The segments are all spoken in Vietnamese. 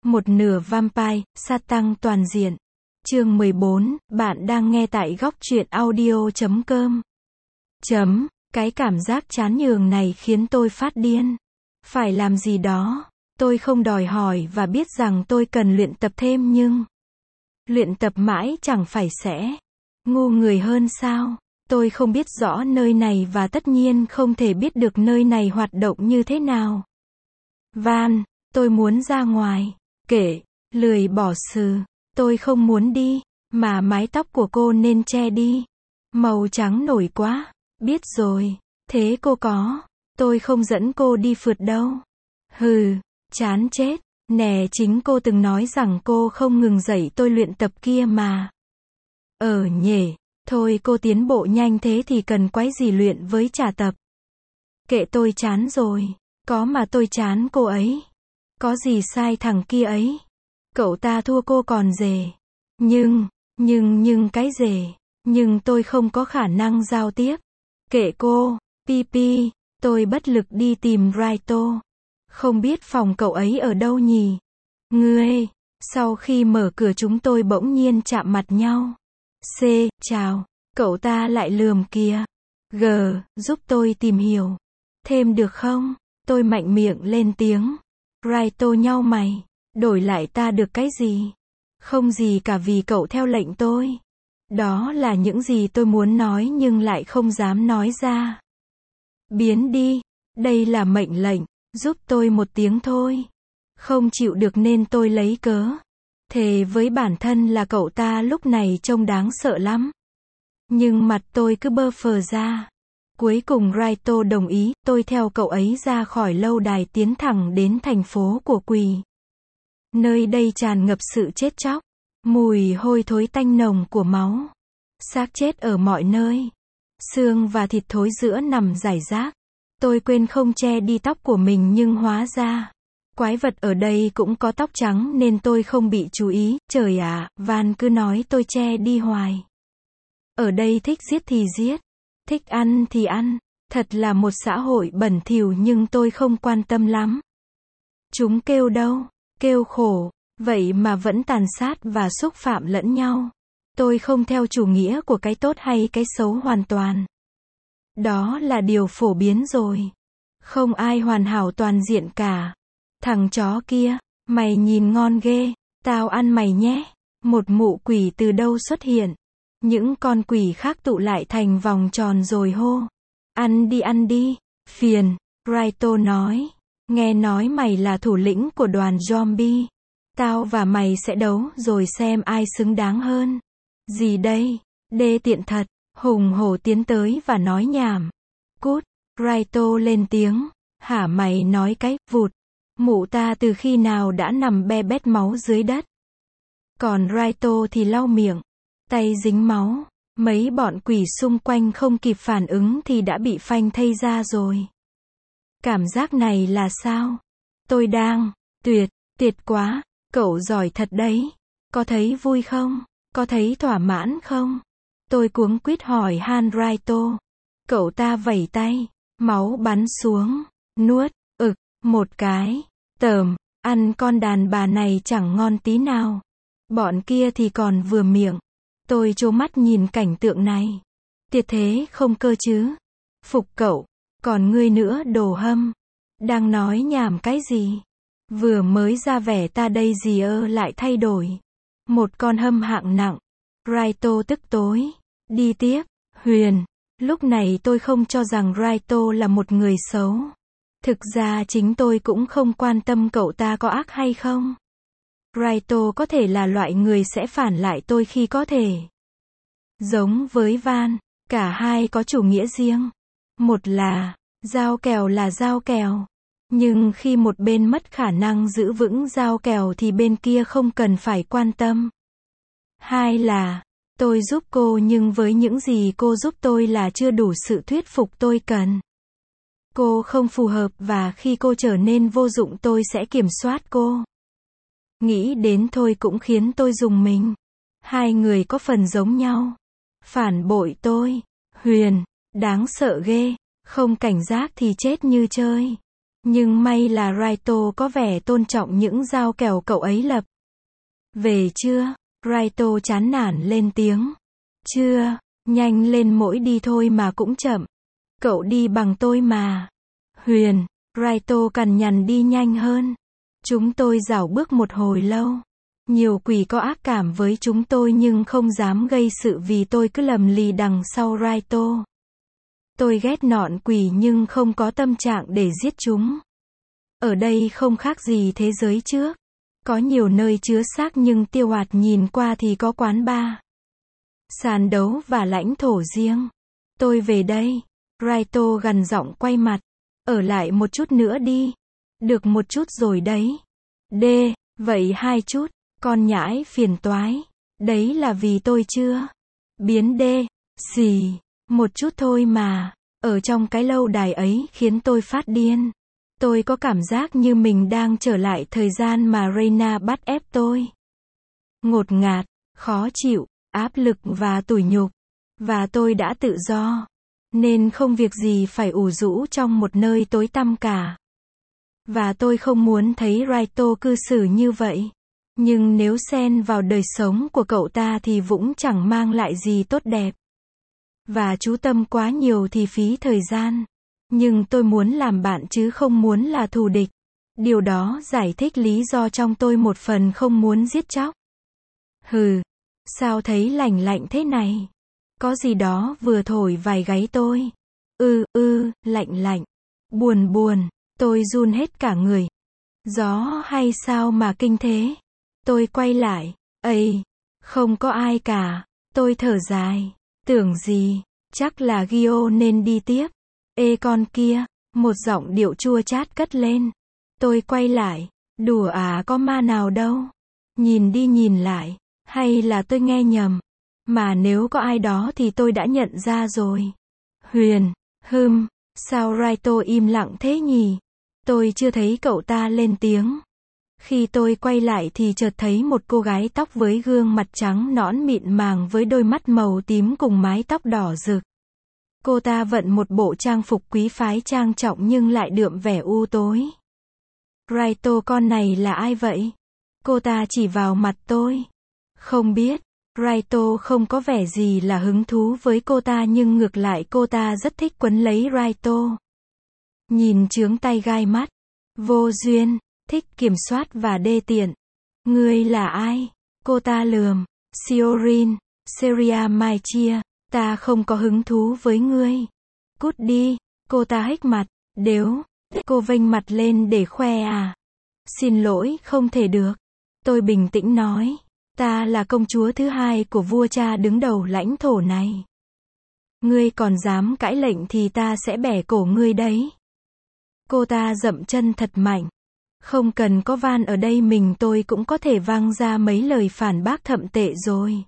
Một nửa vampire, sát tăng toàn diện. Chương 14, bạn đang nghe tại góc truyện audio.com. Cái cảm giác chán nhường này khiến tôi phát điên. Phải làm gì đó. Tôi không đòi hỏi và biết rằng tôi cần luyện tập thêm nhưng luyện tập mãi chẳng phải sẽ ngu người hơn sao? Tôi không biết rõ nơi này và tất nhiên không thể biết được nơi này hoạt động như thế nào. Van, tôi muốn ra ngoài. Kệ, lười bỏ sừ. Tôi không muốn đi, mà mái tóc của cô nên che đi. Màu trắng nổi quá. Biết rồi, thế cô có. Tôi không dẫn cô đi phượt đâu. Hừ, chán chết. Nè, chính cô từng nói rằng cô không ngừng dạy tôi luyện tập kia mà. Nhỉ, thôi cô tiến bộ nhanh thế thì cần quái gì luyện với trả tập. Kệ, tôi chán rồi. Có mà tôi chán cô ấy. Có gì sai thằng kia ấy. Cậu ta thua cô còn dề. Nhưng cái dề. Nhưng tôi không có khả năng giao tiếp. Kệ cô, Pipi, tôi bất lực đi tìm Raito. Không biết phòng cậu ấy ở đâu nhỉ? Ngươi, sau khi mở cửa chúng tôi bỗng nhiên chạm mặt nhau. C, chào, cậu ta lại lườm kìa. G, giúp tôi tìm hiểu. Thêm được không? Tôi mạnh miệng lên tiếng. Raito nhau mày. Đổi lại ta được cái gì? Không gì cả vì cậu theo lệnh tôi. Đó là những gì tôi muốn nói nhưng lại không dám nói ra. Biến đi. Đây là mệnh lệnh. Giúp tôi một tiếng thôi. Không chịu được nên tôi lấy cớ. Thề với bản thân là cậu ta lúc này trông đáng sợ lắm. Nhưng mặt tôi cứ bơ phờ ra. Cuối cùng Raito đồng ý, tôi theo cậu ấy ra khỏi lâu đài tiến thẳng đến thành phố của quỷ. Nơi đây tràn ngập sự chết chóc, mùi hôi thối tanh nồng của máu. Xác chết ở mọi nơi. Xương và thịt thối giữa nằm rải rác. Tôi quên không che đi tóc của mình nhưng hóa ra quái vật ở đây cũng có tóc trắng nên tôi không bị chú ý. Trời ạ, Van cứ nói tôi che đi hoài. Ở đây thích giết thì giết, thích ăn thì ăn. Thật là một xã hội bẩn thỉu nhưng tôi không quan tâm lắm. Chúng kêu đâu? Kêu khổ. Vậy mà vẫn tàn sát và xúc phạm lẫn nhau. Tôi không theo chủ nghĩa của cái tốt hay cái xấu hoàn toàn. Đó là điều phổ biến rồi. Không ai hoàn hảo toàn diện cả. Thằng chó kia, mày nhìn ngon ghê, tao ăn mày nhé. Một mụ quỷ từ đâu xuất hiện. Những con quỷ khác tụ lại thành vòng tròn rồi hô. Ăn đi, phiền, Raito nói. Nghe nói mày là thủ lĩnh của đoàn zombie. Tao và mày sẽ đấu rồi xem ai xứng đáng hơn. Gì đây? Đê tiện thật. Hùng hổ tiến tới và nói nhảm. Cút, Raito lên tiếng. Hả mày nói cái, vụt. Mụ ta từ khi nào đã nằm be bét máu dưới đất. Còn Raito thì lau miệng. Tay dính máu. Mấy bọn quỷ xung quanh không kịp phản ứng thì đã bị phanh thây ra rồi. Cảm giác này là sao? Tôi đang, tuyệt quá, cậu giỏi thật đấy. Có thấy vui không? Có thấy thỏa mãn không? Tôi cuống quýt hỏi han Raito. Cậu ta vẩy tay, máu bắn xuống, nuốt, một cái, ăn con đàn bà này chẳng ngon tí nào. Bọn kia thì còn vừa miệng. Tôi trố mắt nhìn cảnh tượng này. Tiệt thế không cơ chứ? Phục cậu, còn ngươi nữa đồ hâm. Đang nói nhảm cái gì? Vừa mới ra vẻ ta đây gì lại thay đổi. Một con hâm hạng nặng. Raito tức tối. Đi tiếp, Huyền. Lúc này tôi không cho rằng Raito là một người xấu. Thực ra chính tôi cũng không quan tâm cậu ta có ác hay không. Raito có thể là loại người sẽ phản lại tôi khi có thể. Giống với Van, cả hai có chủ nghĩa riêng. Một là, giao kèo là giao kèo. Nhưng khi một bên mất khả năng giữ vững giao kèo thì bên kia không cần phải quan tâm. Hai là, tôi giúp cô nhưng với những gì cô giúp tôi là chưa đủ sự thuyết phục tôi cần. Cô không phù hợp và khi cô trở nên vô dụng tôi sẽ kiểm soát cô. Nghĩ đến thôi cũng khiến tôi rùng mình. Hai người có phần giống nhau. Phản bội tôi. Huyền, đáng sợ ghê. Không cảnh giác thì chết như chơi. Nhưng may là Raito có vẻ tôn trọng những giao kèo cậu ấy lập. Về chưa? Raito chán nản lên tiếng. Chưa, nhanh lên mỗi đi thôi mà cũng chậm. Cậu đi bằng tôi mà. Huyền, Raito cằn nhằn đi nhanh hơn. Chúng tôi rảo bước một hồi lâu. Nhiều quỷ có ác cảm với chúng tôi nhưng không dám gây sự vì tôi cứ lầm lì đằng sau Raito. Tôi ghét nọn quỷ nhưng không có tâm trạng để giết chúng. Ở đây không khác gì thế giới trước. Có nhiều nơi chứa xác nhưng tiêu ạt nhìn qua thì có quán bar, sàn đấu và lãnh thổ riêng. Tôi về đây. Raito gằn giọng quay mặt. Ở lại một chút nữa đi. Được một chút rồi đấy. Vậy 2 chút. Con nhãi phiền toái. Đấy là vì tôi chưa biến xì. Một chút thôi mà. Ở trong cái lâu đài ấy khiến tôi phát điên. Tôi có cảm giác như mình đang trở lại thời gian mà Reina bắt ép tôi. Ngột ngạt, khó chịu, áp lực và tủi nhục. Và tôi đã tự do. Nên không việc gì phải ủ rũ trong một nơi tối tăm cả. Và tôi không muốn thấy Raito cư xử như vậy. Nhưng nếu xen vào đời sống của cậu ta thì cũng chẳng mang lại gì tốt đẹp. Và chú tâm quá nhiều thì phí thời gian. Nhưng tôi muốn làm bạn chứ không muốn là thù địch. Điều đó giải thích lý do trong tôi một phần không muốn giết chóc. Hừ, sao thấy lạnh lạnh thế này? Có gì đó vừa thổi vài gáy tôi. Lạnh lạnh. Buồn, tôi run hết cả người. Gió hay sao mà kinh thế? Tôi quay lại. Không có ai cả. Tôi thở dài. Tưởng gì? Chắc là Gio nên đi tiếp. Con kia, một giọng điệu chua chát cất lên. Tôi quay lại. Đùa à, có ma nào đâu. Nhìn đi nhìn lại. Hay là tôi nghe nhầm? Mà nếu có ai đó thì tôi đã nhận ra rồi. Huyền, sao Raito im lặng thế nhỉ? Tôi chưa thấy cậu ta lên tiếng. Khi tôi quay lại thì chợt thấy một cô gái tóc với gương mặt trắng nõn mịn màng với đôi mắt màu tím cùng mái tóc đỏ rực. Cô ta vận một bộ trang phục quý phái trang trọng nhưng lại đượm vẻ u tối. Raito con này là ai vậy? Cô ta chỉ vào mặt tôi. Không biết. Raito không có vẻ gì là hứng thú với cô ta nhưng ngược lại cô ta rất thích quấn lấy Raito. Nhìn chướng tay gai mắt. Vô duyên. Thích kiểm soát và đê tiện. Ngươi là ai? Cô ta lườm. Shiorin. Seria Mai Chia. Ta không có hứng thú với ngươi. Cút đi. Cô ta hếch mặt. Đếu. Cô vênh mặt lên để khoe à? Xin lỗi, không thể được. Tôi bình tĩnh nói. Ta là công chúa thứ hai của vua cha đứng đầu lãnh thổ này. Ngươi còn dám cãi lệnh thì ta sẽ bẻ cổ ngươi đấy. Cô ta dậm chân thật mạnh. Không cần có van ở đây mình tôi cũng có thể vang ra mấy lời phản bác thậm tệ rồi.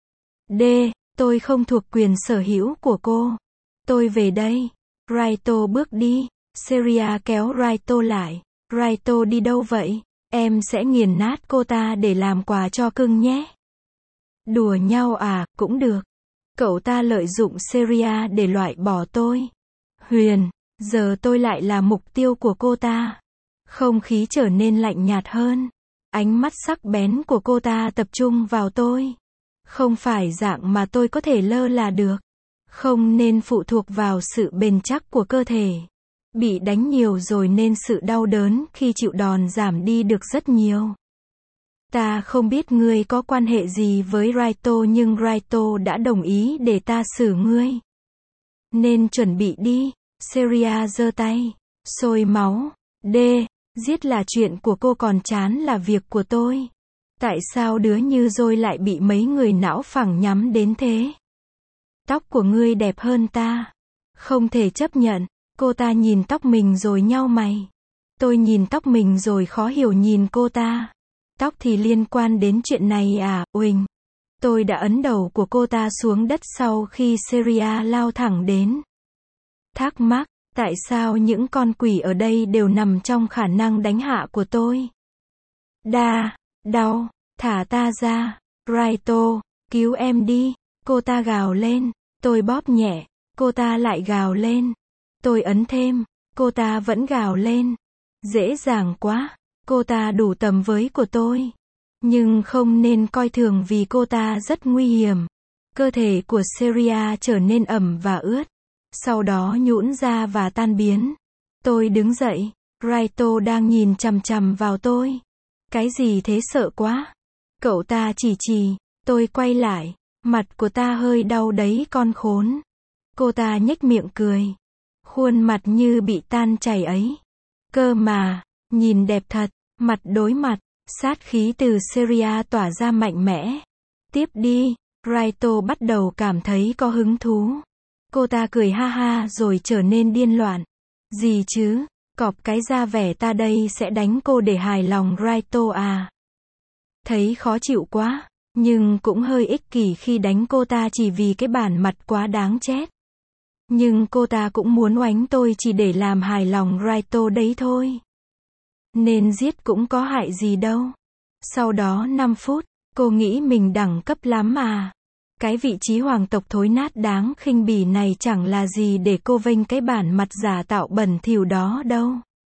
Tôi không thuộc quyền sở hữu của cô. Tôi về đây. Raito bước đi. Seria kéo Raito lại. Raito đi đâu vậy? Em sẽ nghiền nát cô ta để làm quà cho cưng nhé. Đùa nhau à, cũng được. Cậu ta lợi dụng Seria để loại bỏ tôi. Huyền, giờ tôi lại là mục tiêu của cô ta. Không khí trở nên lạnh nhạt hơn. Ánh mắt sắc bén của cô ta tập trung vào tôi. Không phải dạng mà tôi có thể lơ là được. Không nên phụ thuộc vào sự bền chắc của cơ thể. Bị đánh nhiều rồi nên sự đau đớn khi chịu đòn giảm đi được rất nhiều. Ta không biết ngươi có quan hệ gì với Raito nhưng Raito đã đồng ý để ta xử ngươi. Nên chuẩn bị đi. Seria giơ tay. Sôi máu. Giết là chuyện của cô còn chán là việc của tôi. Tại sao đứa như rồi lại bị mấy người não phẳng nhắm đến thế? Tóc của ngươi đẹp hơn ta. Không thể chấp nhận. Cô ta nhìn tóc mình rồi nhau mày. Tôi nhìn tóc mình rồi khó hiểu nhìn cô ta. Tóc thì liên quan đến chuyện này à, uỳnh. Tôi đã ấn đầu của cô ta xuống đất sau khi Seria lao thẳng đến. Thắc mắc, tại sao những con quỷ ở đây đều nằm trong khả năng đánh hạ của tôi? Đau, thả ta ra. Raito, cứu em đi. Cô ta gào lên. Tôi bóp nhẹ. Cô ta lại gào lên. Tôi ấn thêm. Cô ta vẫn gào lên. Dễ dàng quá. Cô ta đủ tầm với của tôi. Nhưng không nên coi thường vì cô ta rất nguy hiểm. Cơ thể của Seria trở nên ẩm và ướt. Sau đó nhũn ra và tan biến. Tôi đứng dậy. Raito đang nhìn chằm chằm vào tôi. Cái gì thế, sợ quá. Cậu ta chỉ. Tôi quay lại. Mặt của ta hơi đau đấy con khốn. Cô ta nhếch miệng cười. Khuôn mặt như bị tan chảy ấy. Cơ mà, nhìn đẹp thật. Mặt đối mặt. Sát khí từ Seria tỏa ra mạnh mẽ. Tiếp đi. Raito bắt đầu cảm thấy có hứng thú. Cô ta cười ha ha rồi trở nên điên loạn. Gì chứ? Cọp cái ra vẻ ta đây sẽ đánh cô để hài lòng Raito à? Thấy khó chịu quá. Nhưng cũng hơi ích kỷ khi đánh cô ta chỉ vì cái bản mặt quá đáng chết. Nhưng cô ta cũng muốn oánh tôi chỉ để làm hài lòng Raito đấy thôi. Nên giết cũng có hại gì đâu. Sau đó 5 phút, cô nghĩ mình đẳng cấp lắm à. Cái vị trí hoàng tộc thối nát đáng khinh bỉ này chẳng là gì để cô vênh cái bản mặt giả tạo bẩn thỉu đó đâu.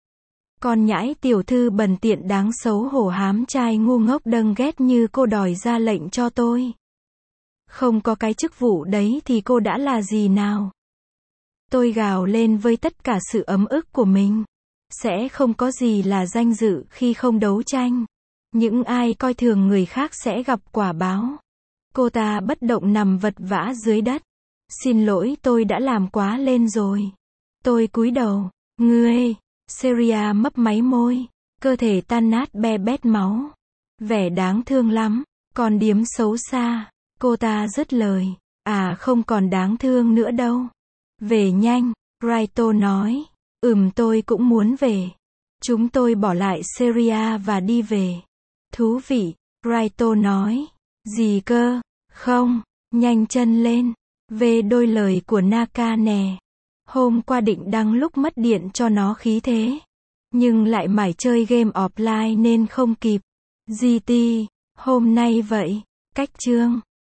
Con nhãi tiểu thư bần tiện đáng xấu hổ hám trai ngu ngốc đâng ghét như cô đòi ra lệnh cho tôi. Không có cái chức vụ đấy thì cô đã là gì nào? Tôi gào lên với tất cả sự ấm ức của mình. Sẽ không có gì là danh dự khi không đấu tranh. Những ai coi thường người khác sẽ gặp quả báo. Cô ta bất động nằm vật vã dưới đất. Xin lỗi, tôi đã làm quá lên rồi. Tôi cúi đầu. Ngươi. Seria mấp máy môi. Cơ thể tan nát be bét máu. Vẻ đáng thương lắm. Còn điếm xấu xa. Cô ta dứt lời. À, không còn đáng thương nữa đâu. Về nhanh. Raito nói. Tôi cũng muốn về. Chúng tôi bỏ lại Seria và đi về. Thú vị. Raito nói. Gì cơ? Không. Nhanh chân lên. Về đôi lời của Naka nè. Hôm qua định đăng lúc mất điện cho nó khí thế. Nhưng lại mải chơi game offline nên không kịp. GT. Hôm nay vậy. Cách chương.